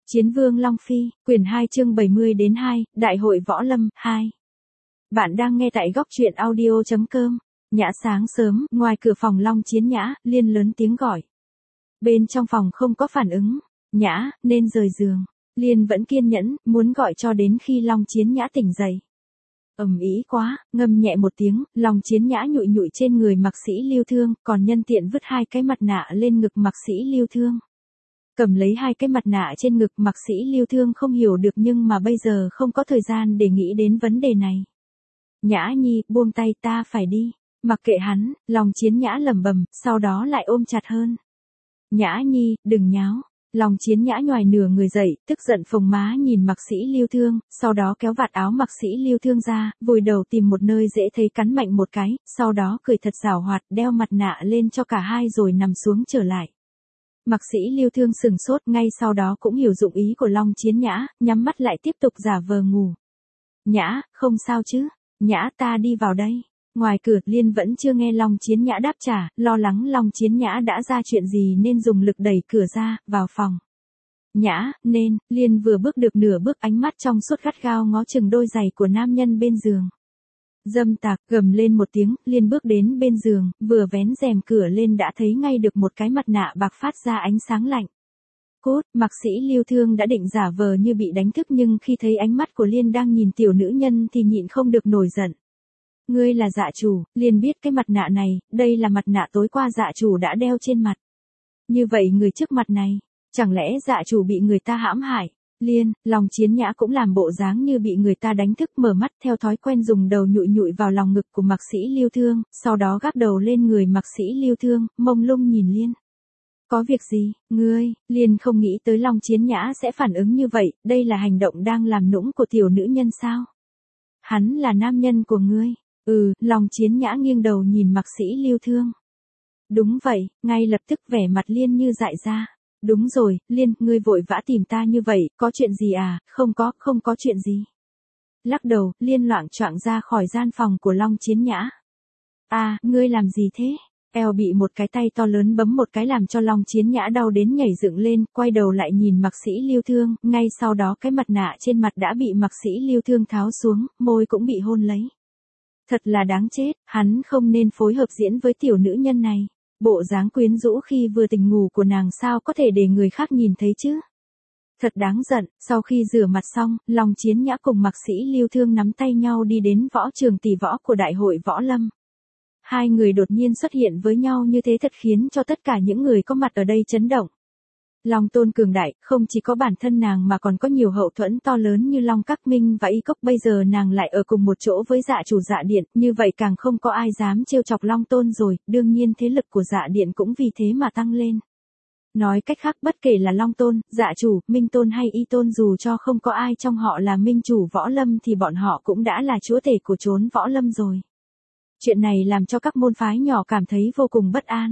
Chiến vương Long Phi, quyển 2 chương 70 đến 2, Đại hội Võ Lâm, 2. Bạn đang nghe tại góc truyện audio.com. Nhã sáng sớm, ngoài cửa phòng Long Chiến Nhã, Liên lớn tiếng gọi. Bên trong phòng không có phản ứng. Nhã, nên rời giường. Liên vẫn kiên nhẫn, muốn gọi cho đến khi Long Chiến Nhã tỉnh dậy. Ý quá, ngâm nhẹ một tiếng, Long Chiến Nhã nhụi nhụi trên người Mạc Sĩ Lưu Thương, còn nhân tiện vứt hai cái mặt nạ lên ngực Mạc Sĩ Lưu Thương. Cầm lấy hai cái mặt nạ trên ngực Mạc Sĩ Lưu Thương không hiểu được nhưng mà bây giờ không có thời gian để nghĩ đến vấn đề này. Nhã nhi, buông tay, ta phải đi. Mặc kệ hắn, Long Chiến Nhã lẩm bẩm, sau đó lại ôm chặt hơn. Nhã nhi, đừng nháo. Long Chiến Nhã nhoài nửa người dậy, tức giận phồng má nhìn Mạc Sĩ Lưu Thương, sau đó kéo vạt áo Mạc Sĩ Lưu Thương ra, vùi đầu tìm một nơi dễ thấy cắn mạnh một cái, sau đó cười thật giảo hoạt, đeo mặt nạ lên cho cả hai rồi nằm xuống trở lại. Mạc Sĩ Lưu Thương sừng sốt, ngay sau đó cũng hiểu dụng ý của Long Chiến Nhã, nhắm mắt lại tiếp tục giả vờ ngủ. Nhã, không sao chứ? Nhã, ta đi vào đây. Ngoài cửa, Liên vẫn chưa nghe Long Chiến Nhã đáp trả, lo lắng Long Chiến Nhã đã ra chuyện gì nên dùng lực đẩy cửa ra, vào phòng. Nhã, nên, Liên vừa bước được nửa bước, ánh mắt trong suốt gắt gao ngó chừng đôi giày của nam nhân bên giường. Dâm tặc, gầm lên một tiếng, Liên bước đến bên giường, vừa vén rèm cửa lên đã thấy ngay được một cái mặt nạ bạc phát ra ánh sáng lạnh. Cốt, Mạc Sĩ Lưu Thương đã định giả vờ như bị đánh thức nhưng khi thấy ánh mắt của Liên đang nhìn tiểu nữ nhân thì nhịn không được nổi giận. Ngươi là dạ chủ, Liên biết cái mặt nạ này, đây là mặt nạ tối qua dạ chủ đã đeo trên mặt. Như vậy người trước mặt này, chẳng lẽ dạ chủ bị người ta hãm hại? Liên, Long Chiến Nhã cũng làm bộ dáng như bị người ta đánh thức, mở mắt theo thói quen dùng đầu nhụi nhụi vào lòng ngực của Mạc Sĩ Lưu Thương, sau đó gác đầu lên người Mạc Sĩ Lưu Thương, mông lung nhìn Liên. Có việc gì, ngươi? Liên không nghĩ tới Long Chiến Nhã sẽ phản ứng như vậy, đây là hành động đang làm nũng của tiểu nữ nhân sao? Hắn là nam nhân của ngươi. Long Chiến Nhã nghiêng đầu nhìn Mạc Sĩ Lưu Thương. Đúng vậy, ngay lập tức vẻ mặt Liên như dại ra. Đúng rồi, Liên, ngươi vội vã tìm ta như vậy, có chuyện gì à? Không có chuyện gì. Lắc đầu, Liên loạng choạng ra khỏi gian phòng của Long Chiến Nhã. Ngươi làm gì thế? Eo bị một cái tay to lớn bấm một cái làm cho Long Chiến Nhã đau đến nhảy dựng lên, quay đầu lại nhìn Mạc Sĩ Lưu Thương, ngay sau đó cái mặt nạ trên mặt đã bị Mạc Sĩ Lưu Thương tháo xuống, môi cũng bị hôn lấy. Thật là đáng chết, hắn không nên phối hợp diễn với tiểu nữ nhân này. Bộ dáng quyến rũ khi vừa tỉnh ngủ của nàng sao có thể để người khác nhìn thấy chứ? Thật đáng giận, sau khi rửa mặt xong, Long Chiến Nhã cùng Mạc Sĩ Lưu Thương nắm tay nhau đi đến võ trường tỷ võ của Đại hội Võ Lâm. Hai người đột nhiên xuất hiện với nhau như thế thật khiến cho tất cả những người có mặt ở đây chấn động. Long Tôn cường đại, không chỉ có bản thân nàng mà còn có nhiều hậu thuẫn to lớn như Long Các Minh và Y Cốc, bây giờ nàng lại ở cùng một chỗ với dạ chủ Dạ Điện, như vậy càng không có ai dám trêu chọc Long Tôn rồi, đương nhiên thế lực của Dạ Điện cũng vì thế mà tăng lên. Nói cách khác, bất kể là Long Tôn, Dạ chủ, Minh Tôn hay Y Tôn, dù cho không có ai trong họ là minh chủ Võ Lâm thì bọn họ cũng đã là chúa tể của chốn Võ Lâm rồi. Chuyện này làm cho các môn phái nhỏ cảm thấy vô cùng bất an.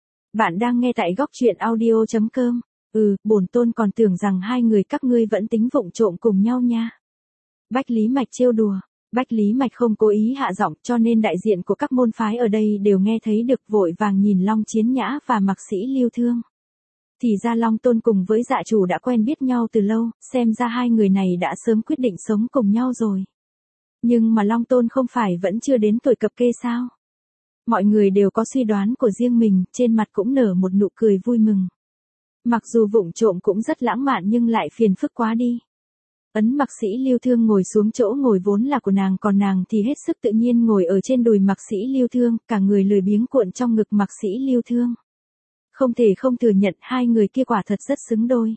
Bạn đang nghe tại góc truyện audio.com. Bổn tôn còn tưởng rằng hai người các ngươi vẫn tính vụng trộm cùng nhau nha. Bách Lý Mạch trêu đùa. Bách Lý Mạch không cố ý hạ giọng, cho nên đại diện của các môn phái ở đây đều nghe thấy được, vội vàng nhìn Long Chiến Nhã và Mạc Sĩ Lưu Thương. Thì ra Long Tôn cùng với dạ chủ đã quen biết nhau từ lâu, xem ra hai người này đã sớm quyết định sống cùng nhau rồi. Nhưng mà Long Tôn không phải vẫn chưa đến tuổi cập kê sao? Mọi người đều có suy đoán của riêng mình, trên mặt cũng nở một nụ cười vui mừng. Mặc dù vụng trộm cũng rất lãng mạn nhưng lại phiền phức quá đi. Ấn Mạc Sĩ Lưu Thương ngồi xuống chỗ ngồi vốn là của nàng, còn nàng thì hết sức tự nhiên ngồi ở trên đùi Mạc Sĩ Lưu Thương, cả người lười biếng cuộn trong ngực Mạc Sĩ Lưu Thương. Không thể không thừa nhận hai người kia quả thật rất xứng đôi.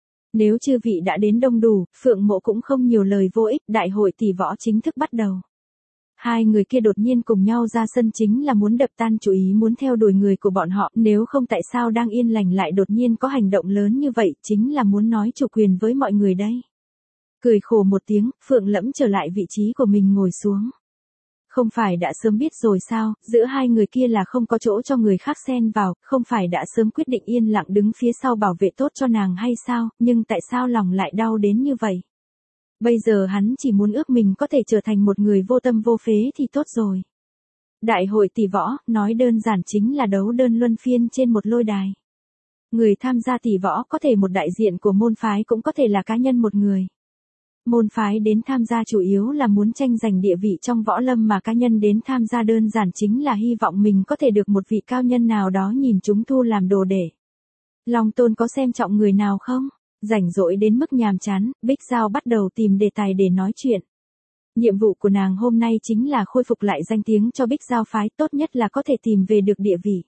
Nếu chư vị đã đến đông đủ, Phượng Mộ cũng không nhiều lời vô ích, đại hội tỷ võ chính thức bắt đầu. Hai người kia đột nhiên cùng nhau ra sân chính là muốn đập tan chủ ý muốn theo đuổi người của bọn họ, nếu không tại sao đang yên lành lại đột nhiên có hành động lớn như vậy, chính là muốn nói chủ quyền với mọi người đây. Cười khổ một tiếng, Phượng Lẫm trở lại vị trí của mình ngồi xuống. Không phải đã sớm biết rồi sao, giữa hai người kia là không có chỗ cho người khác xen vào, không phải đã sớm quyết định yên lặng đứng phía sau bảo vệ tốt cho nàng hay sao, nhưng tại sao lòng lại đau đến như vậy? Bây giờ hắn chỉ muốn ước mình có thể trở thành một người vô tâm vô phế thì tốt rồi. Đại hội tỷ võ, nói đơn giản chính là đấu đơn luân phiên trên một lôi đài. Người tham gia tỷ võ có thể một đại diện của môn phái cũng có thể là cá nhân một người. Môn phái đến tham gia chủ yếu là muốn tranh giành địa vị trong võ lâm, mà cá nhân đến tham gia đơn giản chính là hy vọng mình có thể được một vị cao nhân nào đó nhìn chúng thu làm đồ để. Long Tôn có xem trọng người nào không? Rảnh rỗi đến mức nhàm chán, Bích Giao bắt đầu tìm đề tài để nói chuyện. Nhiệm vụ của nàng hôm nay chính là khôi phục lại danh tiếng cho Bích Giao phái, tốt nhất là có thể tìm về được địa vị.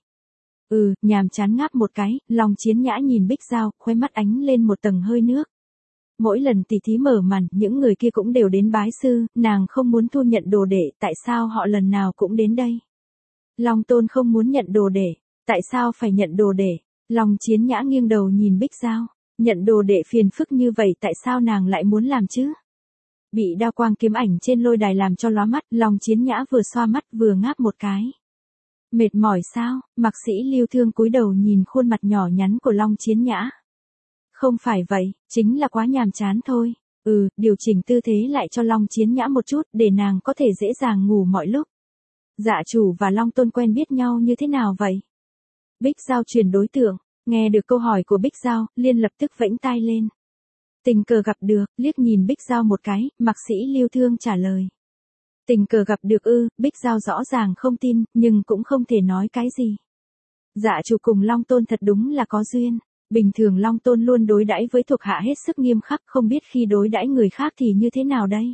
Nhàm chán ngáp một cái, Long Chiến Nhã nhìn Bích Giao, khóe mắt ánh lên một tầng hơi nước. Mỗi lần tỷ thí mở màn, những người kia cũng đều đến bái sư, nàng không muốn thu nhận đồ đệ, tại sao họ lần nào cũng đến đây? Long Tôn không muốn nhận đồ đệ, tại sao phải nhận đồ đệ? Long Chiến Nhã nghiêng đầu nhìn Bích Giao, nhận đồ đệ phiền phức như vậy tại sao nàng lại muốn làm chứ? Bị đao quang kiếm ảnh trên lôi đài làm cho lóa mắt, Long Chiến Nhã vừa xoa mắt vừa ngáp một cái. Mệt mỏi sao? Mạc Sĩ Lưu Thương cúi đầu nhìn khuôn mặt nhỏ nhắn của Long Chiến Nhã. Không phải vậy, chính là quá nhàm chán thôi. Điều chỉnh tư thế lại cho Long Chiến Nhã một chút để nàng có thể dễ dàng ngủ mọi lúc. Dạ chủ và Long Tôn quen biết nhau như thế nào vậy? Bích Giao chuyển đối tượng, nghe được câu hỏi của Bích Giao, liền lập tức vẫy tai lên. Tình cờ gặp được, liếc nhìn Bích Giao một cái, Mạc Sĩ Lưu Thương trả lời. Tình cờ gặp được Bích Giao rõ ràng không tin, nhưng cũng không thể nói cái gì. Dạ chủ cùng Long Tôn thật đúng là có duyên. Bình thường Long Tôn luôn đối đãi với thuộc hạ hết sức nghiêm khắc, không biết khi đối đãi người khác thì như thế nào đây?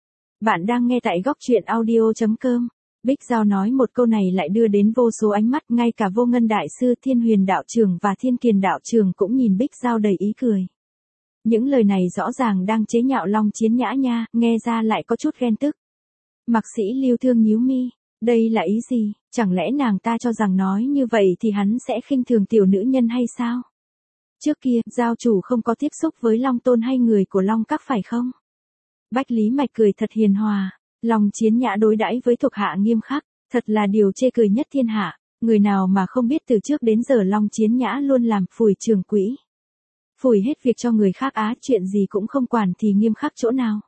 Bạn đang nghe tại góc truyện audio.com. Bích Giao nói một câu này lại đưa đến vô số ánh mắt, ngay cả Vô Ngân Đại Sư, Thiên Huyền Đạo Trưởng và Thiên Kiền Đạo Trưởng cũng nhìn Bích Giao đầy ý cười. Những lời này rõ ràng đang chế nhạo Long Chiến Nhã nha, nghe ra lại có chút ghen tức. Mạc Sĩ Lưu Thương nhíu mi, đây là ý gì, chẳng lẽ nàng ta cho rằng nói như vậy thì hắn sẽ khinh thường tiểu nữ nhân hay sao? Trước kia, Giao chủ không có tiếp xúc với Long Tôn hay người của Long Các phải không? Bách Lý Mạch cười thật hiền hòa, Long Chiến Nhã đối đãi với thuộc hạ nghiêm khắc, thật là điều chê cười nhất thiên hạ, người nào mà không biết từ trước đến giờ Long Chiến Nhã luôn làm phủi trường quỹ. Phủi hết việc cho người khác chuyện gì cũng không quản thì nghiêm khắc chỗ nào.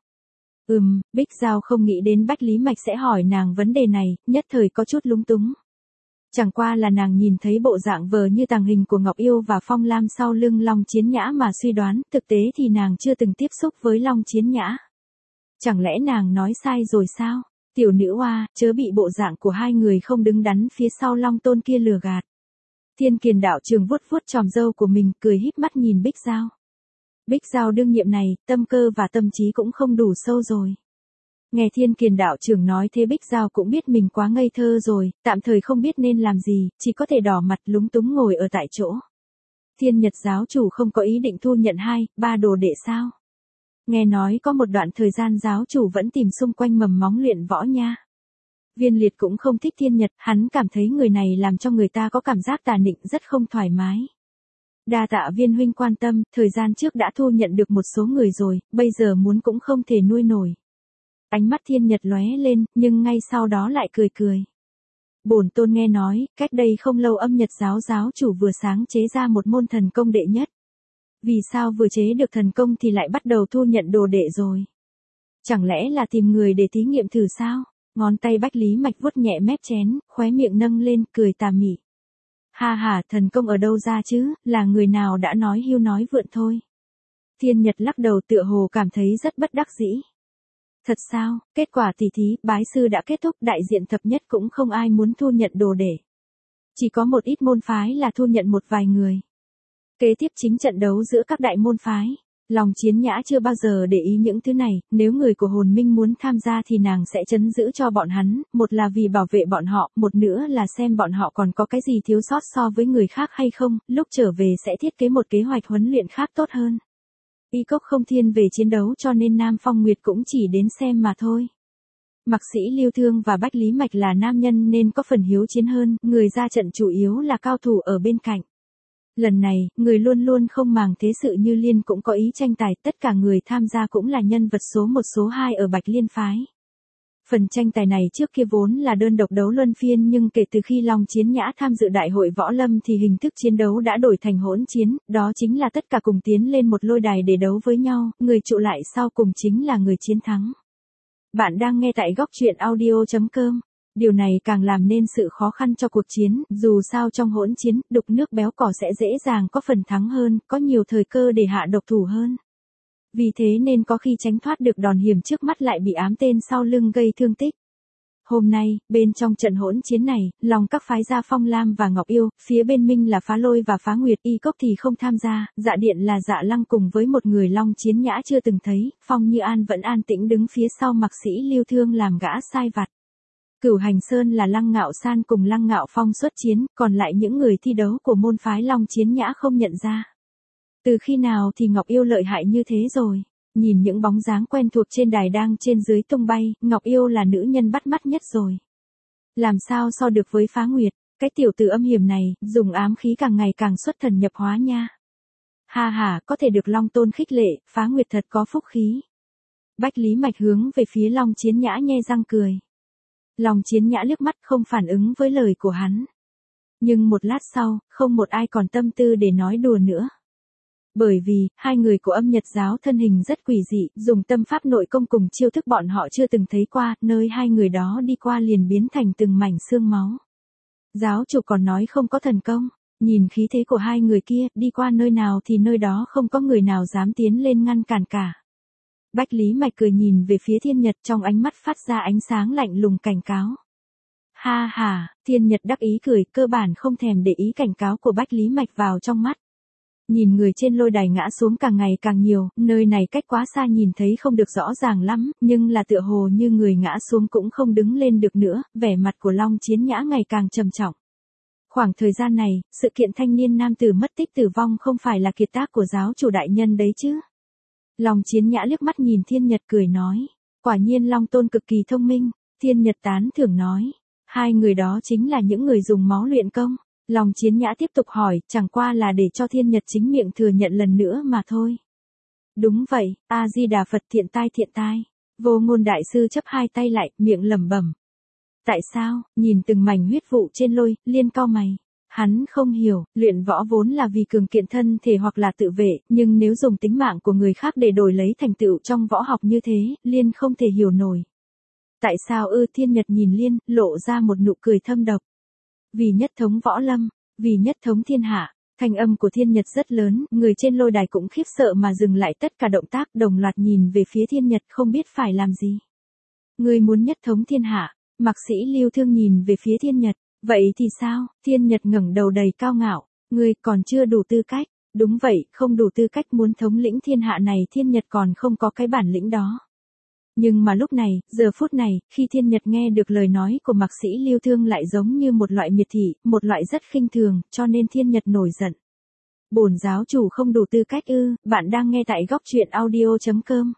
Bích Giao không nghĩ đến Bách Lý Mạch sẽ hỏi nàng vấn đề này, nhất thời có chút lúng túng. Chẳng qua là nàng nhìn thấy bộ dạng vờ như tàng hình của Ngọc Yêu và Phong Lam sau lưng Long Chiến Nhã mà suy đoán, thực tế thì nàng chưa từng tiếp xúc với Long Chiến Nhã. Chẳng lẽ nàng nói sai rồi sao? Tiểu nữ oa, chớ bị bộ dạng của hai người không đứng đắn phía sau Long Tôn kia lừa gạt. Thiên Kiền Đạo Trưởng vuốt vuốt chòm râu của mình, cười híp mắt nhìn Bích Giao. Bích Giao đương nhiệm này, tâm cơ và tâm trí cũng không đủ sâu rồi. Nghe Thiên Kiền Đạo Trưởng nói thế Bích Giao cũng biết mình quá ngây thơ rồi, tạm thời không biết nên làm gì, chỉ có thể đỏ mặt lúng túng ngồi ở tại chỗ. Thiên Nhật giáo chủ không có ý định thu nhận 2-3 đồ đệ sao? Nghe nói có một đoạn thời gian giáo chủ vẫn tìm xung quanh mầm móng luyện võ nha. Viên Liệt cũng không thích Thiên Nhật, hắn cảm thấy người này làm cho người ta có cảm giác tà nịnh rất không thoải mái. Đa tạ Viên huynh quan tâm, thời gian trước đã thu nhận được một số người rồi, bây giờ muốn cũng không thể nuôi nổi. Ánh mắt Thiên Nhật lóe lên, nhưng ngay sau đó lại cười cười. Bổn tôn nghe nói, cách đây không lâu Âm Nhật giáo giáo chủ vừa sáng chế ra một môn thần công đệ nhất. Vì sao vừa chế được thần công thì lại bắt đầu thu nhận đồ đệ rồi? Chẳng lẽ là tìm người để thí nghiệm thử sao? Ngón tay Bách Lý Mạch vuốt nhẹ mép chén, khóe miệng nâng lên, cười tà mị. Ha ha, thần công ở đâu ra chứ, là người nào đã nói hưu nói vượn thôi. Thiên Nhật lắc đầu tựa hồ cảm thấy rất bất đắc dĩ. Thật sao, kết quả tỷ thí, bái sư đã kết thúc, đại diện thập nhất cũng không ai muốn thu nhận đồ để. Chỉ có một ít môn phái là thu nhận một vài người. Kế tiếp chính trận đấu giữa các đại môn phái. Long Chiến Nhã chưa bao giờ để ý những thứ này, nếu người của hồn minh muốn tham gia thì nàng sẽ trấn giữ cho bọn hắn, một là vì bảo vệ bọn họ, một nữa là xem bọn họ còn có cái gì thiếu sót so với người khác hay không, lúc trở về sẽ thiết kế một kế hoạch huấn luyện khác tốt hơn. Y Cốc không thiên về chiến đấu cho nên Nam Phong Nguyệt cũng chỉ đến xem mà thôi. Mạc Sĩ Lưu Thương và Bách Lý Mạch là nam nhân nên có phần hiếu chiến hơn, người ra trận chủ yếu là cao thủ ở bên cạnh. Lần này, người luôn luôn không màng thế sự như Liên cũng có ý tranh tài, tất cả người tham gia cũng là nhân vật số 1 số 2 ở Bạch Liên phái. Phần tranh tài này trước kia vốn là đơn độc đấu luân phiên nhưng kể từ khi Long Chiến Nhã tham dự đại hội võ lâm thì hình thức chiến đấu đã đổi thành hỗn chiến, đó chính là tất cả cùng tiến lên một lôi đài để đấu với nhau, người trụ lại sau cùng chính là người chiến thắng. Bạn đang nghe tại góc truyện audio.com. Điều này càng làm nên sự khó khăn cho cuộc chiến, dù sao trong hỗn chiến, đục nước béo cỏ sẽ dễ dàng có phần thắng hơn, có nhiều thời cơ để hạ độc thủ hơn. Vì thế nên có khi tránh thoát được đòn hiểm trước mắt lại bị ám tên sau lưng gây thương tích. Hôm nay, bên trong trận hỗn chiến này, lòng các phái gia Phong Lam và Ngọc Yêu, phía bên Minh là Phá Lôi và Phá Nguyệt, Y Cốc thì không tham gia, Dạ Điện là Dạ Lăng cùng với một người Long Chiến Nhã chưa từng thấy, Phong Như An vẫn an tĩnh đứng phía sau Mạc Sĩ Lưu Thương làm gã sai vặt. Cửu Hành Sơn là Lăng Ngạo San cùng Lăng Ngạo Phong xuất chiến, còn lại những người thi đấu của môn phái Long Chiến Nhã không nhận ra. Từ khi nào thì Ngọc Yêu lợi hại như thế rồi? Nhìn những bóng dáng quen thuộc trên đài đang trên dưới tung bay, Ngọc Yêu là nữ nhân bắt mắt nhất rồi. Làm sao so được với Phá Nguyệt, cái tiểu tử âm hiểm này, dùng ám khí càng ngày càng xuất thần nhập hóa nha. Ha ha, có thể được Long Tôn khích lệ, Phá Nguyệt thật có phúc khí. Bách Lý Mạch hướng về phía Long Chiến Nhã nhe răng cười. Long Chiến Nhã liếc mắt không phản ứng với lời của hắn. Nhưng một lát sau, không một ai còn tâm tư để nói đùa nữa. Bởi vì, hai người của Âm Nhật giáo thân hình rất quỷ dị, dùng tâm pháp nội công cùng chiêu thức bọn họ chưa từng thấy qua, nơi hai người đó đi qua liền biến thành từng mảnh xương máu. Giáo chủ còn nói không có thần công, nhìn khí thế của hai người kia, đi qua nơi nào thì nơi đó không có người nào dám tiến lên ngăn cản cả. Bách Lý Mạch cười nhìn về phía Thiên Nhật, trong ánh mắt phát ra ánh sáng lạnh lùng cảnh cáo. Ha ha, Thiên Nhật đắc ý cười, cơ bản không thèm để ý cảnh cáo của Bách Lý Mạch vào trong mắt. Nhìn người trên lôi đài ngã xuống càng ngày càng nhiều, nơi này cách quá xa nhìn thấy không được rõ ràng lắm, nhưng là tựa hồ như người ngã xuống cũng không đứng lên được nữa, vẻ mặt của Long Chiến Nhã ngày càng trầm trọng. Khoảng thời gian này, sự kiện thanh niên nam tử mất tích tử vong không phải là kiệt tác của giáo chủ đại nhân đấy chứ. Long Chiến Nhã liếc mắt nhìn Thiên Nhật cười nói, quả nhiên Long Tôn cực kỳ thông minh. Thiên Nhật tán thưởng nói, hai người đó chính là những người dùng máu luyện công. Long Chiến Nhã tiếp tục hỏi, chẳng qua là để cho Thiên Nhật chính miệng thừa nhận lần nữa mà thôi. Đúng vậy, A-di-đà Phật, thiện tai. Vô Ngôn đại sư chấp hai tay lại, miệng lẩm bẩm. Tại sao? Nhìn từng mảnh huyết vụ trên lôi, Liên cau mày. Hắn không hiểu, luyện võ vốn là vì cường kiện thân thể hoặc là tự vệ, nhưng nếu dùng tính mạng của người khác để đổi lấy thành tựu trong võ học như thế, Liên không thể hiểu nổi. Tại sao ư? Thiên Nhật nhìn Liên, lộ ra một nụ cười thâm độc. Vì nhất thống võ lâm, vì nhất thống thiên hạ. Thanh âm của Thiên Nhật rất lớn, người trên lôi đài cũng khiếp sợ mà dừng lại tất cả động tác, đồng loạt nhìn về phía Thiên Nhật không biết phải làm gì. Ngươi muốn nhất thống thiên hạ? Mạc Sĩ Lưu Thương nhìn về phía Thiên Nhật, vậy thì sao? Thiên Nhật ngẩng đầu đầy cao ngạo, ngươi còn chưa đủ tư cách. Đúng vậy, không đủ tư cách muốn thống lĩnh thiên hạ này, Thiên Nhật còn không có cái bản lĩnh đó. Nhưng mà lúc này, giờ phút này, khi Thiên Nhật nghe được lời nói của Mạc Sĩ Lưu Thương lại giống như một loại miệt thị, một loại rất khinh thường, cho nên Thiên Nhật nổi giận. Bổn giáo chủ không đủ tư cách ư? Bạn đang nghe tại góc truyện audio.com.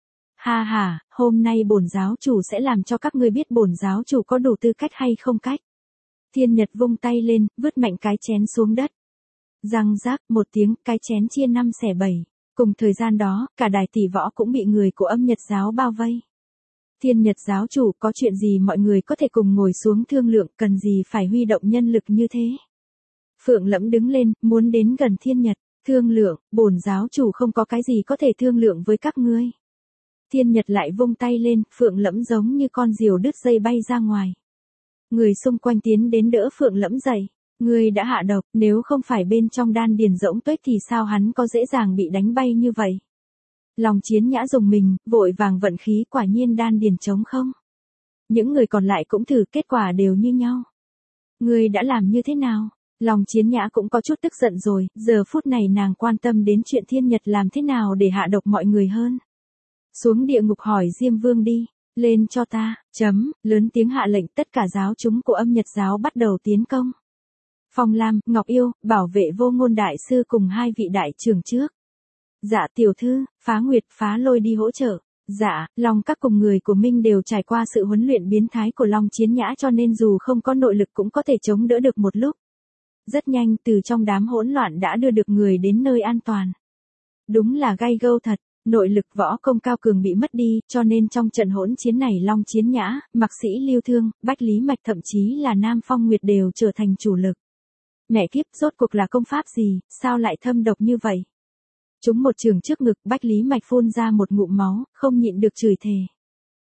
Ha ha, hôm nay bổn giáo chủ sẽ làm cho các ngươi biết bổn giáo chủ có đủ tư cách hay không cách. Thiên Nhật vung tay lên, vứt mạnh cái chén xuống đất. Răng rác một tiếng, cái chén chia 5/7. Cùng thời gian đó, cả đài tỷ võ cũng bị người của Âm Nhật giáo bao vây. Thiên Nhật giáo chủ, có chuyện gì mọi người có thể cùng ngồi xuống thương lượng, cần gì phải huy động nhân lực như thế. Phượng Lẫm đứng lên, muốn đến gần Thiên Nhật, thương lượng, bổn giáo chủ không có cái gì có thể thương lượng với các ngươi. Thiên Nhật lại vung tay lên, Phượng Lẫm giống như con diều đứt dây bay ra ngoài. Người xung quanh tiến đến đỡ Phượng Lẫm dậy. Ngươi đã hạ độc, nếu không phải bên trong đan điền rỗng tuếch thì sao hắn có dễ dàng bị đánh bay như vậy? Long Chiến Nhã dùng mình, vội vàng vận khí, quả nhiên đan điền trống không. Những người còn lại cũng thử, kết quả đều như nhau. Ngươi đã làm như thế nào? Long Chiến Nhã cũng có chút tức giận rồi, giờ phút này nàng quan tâm đến chuyện Thiên Nhật làm thế nào để hạ độc mọi người hơn. Xuống địa ngục hỏi Diêm Vương đi, lên cho ta, lớn tiếng hạ lệnh, tất cả giáo chúng của Âm Nhật giáo bắt đầu tiến công. Phong Lam, Ngọc Yêu, bảo vệ Vô Ngôn đại sư cùng hai vị đại trưởng trước. Dạ tiểu thư, Phá Nguyệt, Phá Lôi đi hỗ trợ. Dạ, Long các cùng người của Minh đều trải qua sự huấn luyện biến thái của Long Chiến Nhã cho nên dù không có nội lực cũng có thể chống đỡ được một lúc. Rất nhanh, từ trong đám hỗn loạn đã đưa được người đến nơi an toàn. Đúng là gay gâu thật, nội lực võ công cao cường bị mất đi, cho nên trong trận hỗn chiến này Long Chiến Nhã, Mạc Sĩ Lưu Thương, Bách Lý Mạch thậm chí là Nam Phong Nguyệt đều trở thành chủ lực. Mẹ kiếp, rốt cuộc là công pháp gì, sao lại thâm độc như vậy? Chúng một trường trước ngực, Bách Lý Mạch phun ra một ngụm máu, không nhịn được chửi thề.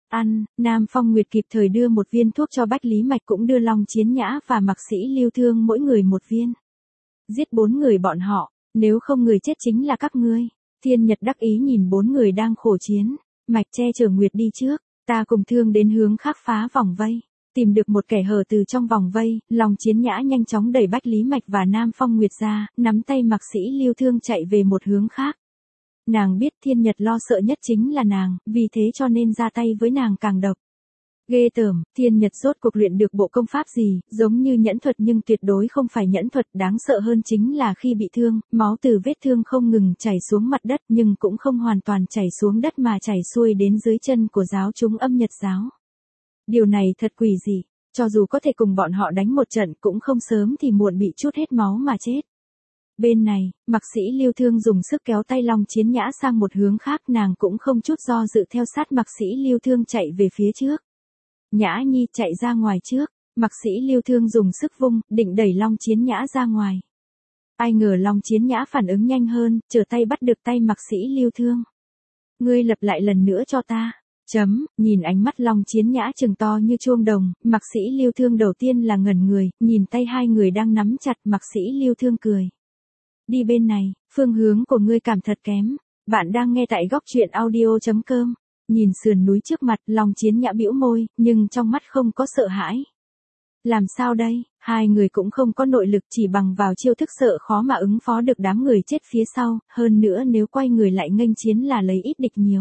Ăn, Nam Phong Nguyệt kịp thời đưa một viên thuốc cho Bách Lý Mạch, cũng đưa Long Chiến Nhã và Mạc Sĩ Lưu Thương mỗi người một viên. Giết 4 người bọn họ, nếu không người chết chính là các ngươi. Thiên Nhật đắc ý nhìn 4 người đang khổ chiến. Mạch che chở Nguyệt đi trước, ta cùng Thương đến hướng khác phá vòng vây. Tìm được một kẻ hở từ trong vòng vây, Long Chiến Nhã nhanh chóng đẩy Bách Lý Mạch và Nam Phong Nguyệt ra, nắm tay Mạc Sĩ Lưu Thương chạy về một hướng khác. Nàng biết Thiên Nhật lo sợ nhất chính là nàng, vì thế cho nên ra tay với nàng càng độc. Ghê tởm, Thiên Nhật rốt cuộc luyện được bộ công pháp gì, giống như nhẫn thuật nhưng tuyệt đối không phải nhẫn thuật. Đáng sợ hơn chính là khi bị thương, máu từ vết thương không ngừng chảy xuống mặt đất nhưng cũng không hoàn toàn chảy xuống đất mà chảy xuôi đến dưới chân của giáo chúng Âm Nhật giáo. Điều này thật quỷ dị, cho dù có thể cùng bọn họ đánh một trận cũng không sớm thì muộn bị trút hết máu mà chết. Bên này, Mạc Sĩ Lưu Thương dùng sức kéo tay Long Chiến Nhã sang một hướng khác, nàng cũng không chút do dự theo sát Mạc Sĩ Lưu Thương chạy về phía trước. Nhã Nhi chạy ra ngoài trước, Mạc Sĩ Lưu Thương dùng sức vung, định đẩy Long Chiến Nhã ra ngoài. Ai ngờ Long Chiến Nhã phản ứng nhanh hơn, trở tay bắt được tay Mạc Sĩ Lưu Thương. Ngươi lặp lại lần nữa cho ta. Nhìn ánh mắt Long Chiến Nhã trừng to như chuông đồng, Mạc Sĩ Lưu Thương đầu tiên là ngẩn người, nhìn tay hai người đang nắm chặt, Mạc Sĩ Lưu Thương cười. Đi bên này, phương hướng của ngươi cảm thật kém. Bạn đang nghe tại góc truyện audio.com. Nhìn sườn núi trước mặt, Long Chiến Nhã bĩu môi, nhưng trong mắt không có sợ hãi. Làm sao đây, hai người cũng không có nội lực, chỉ bằng vào chiêu thức sợ khó mà ứng phó được đám người chết phía sau, hơn nữa nếu quay người lại nghênh chiến là lấy ít địch nhiều.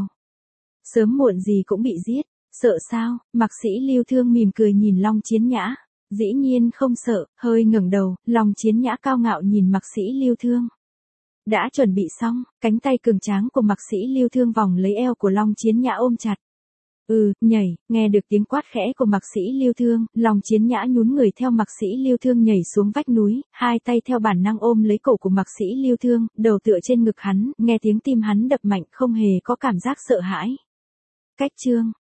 Sớm muộn gì cũng bị giết, sợ sao? Mạc Sĩ Lưu Thương mỉm cười nhìn Long Chiến Nhã. Dĩ nhiên không sợ, hơi ngẩng đầu, Long Chiến Nhã cao ngạo nhìn Mạc Sĩ Lưu Thương. Đã chuẩn bị xong, cánh tay cường tráng của Mạc Sĩ Lưu Thương vòng lấy eo của Long Chiến Nhã ôm chặt. Nhảy, nghe được tiếng quát khẽ của Mạc Sĩ Lưu Thương, Long Chiến Nhã nhún người theo Mạc Sĩ Lưu Thương nhảy xuống vách núi, hai tay theo bản năng ôm lấy cổ của Mạc Sĩ Lưu Thương, đầu tựa trên ngực hắn, nghe tiếng tim hắn đập mạnh không hề có cảm giác sợ hãi. Cách chương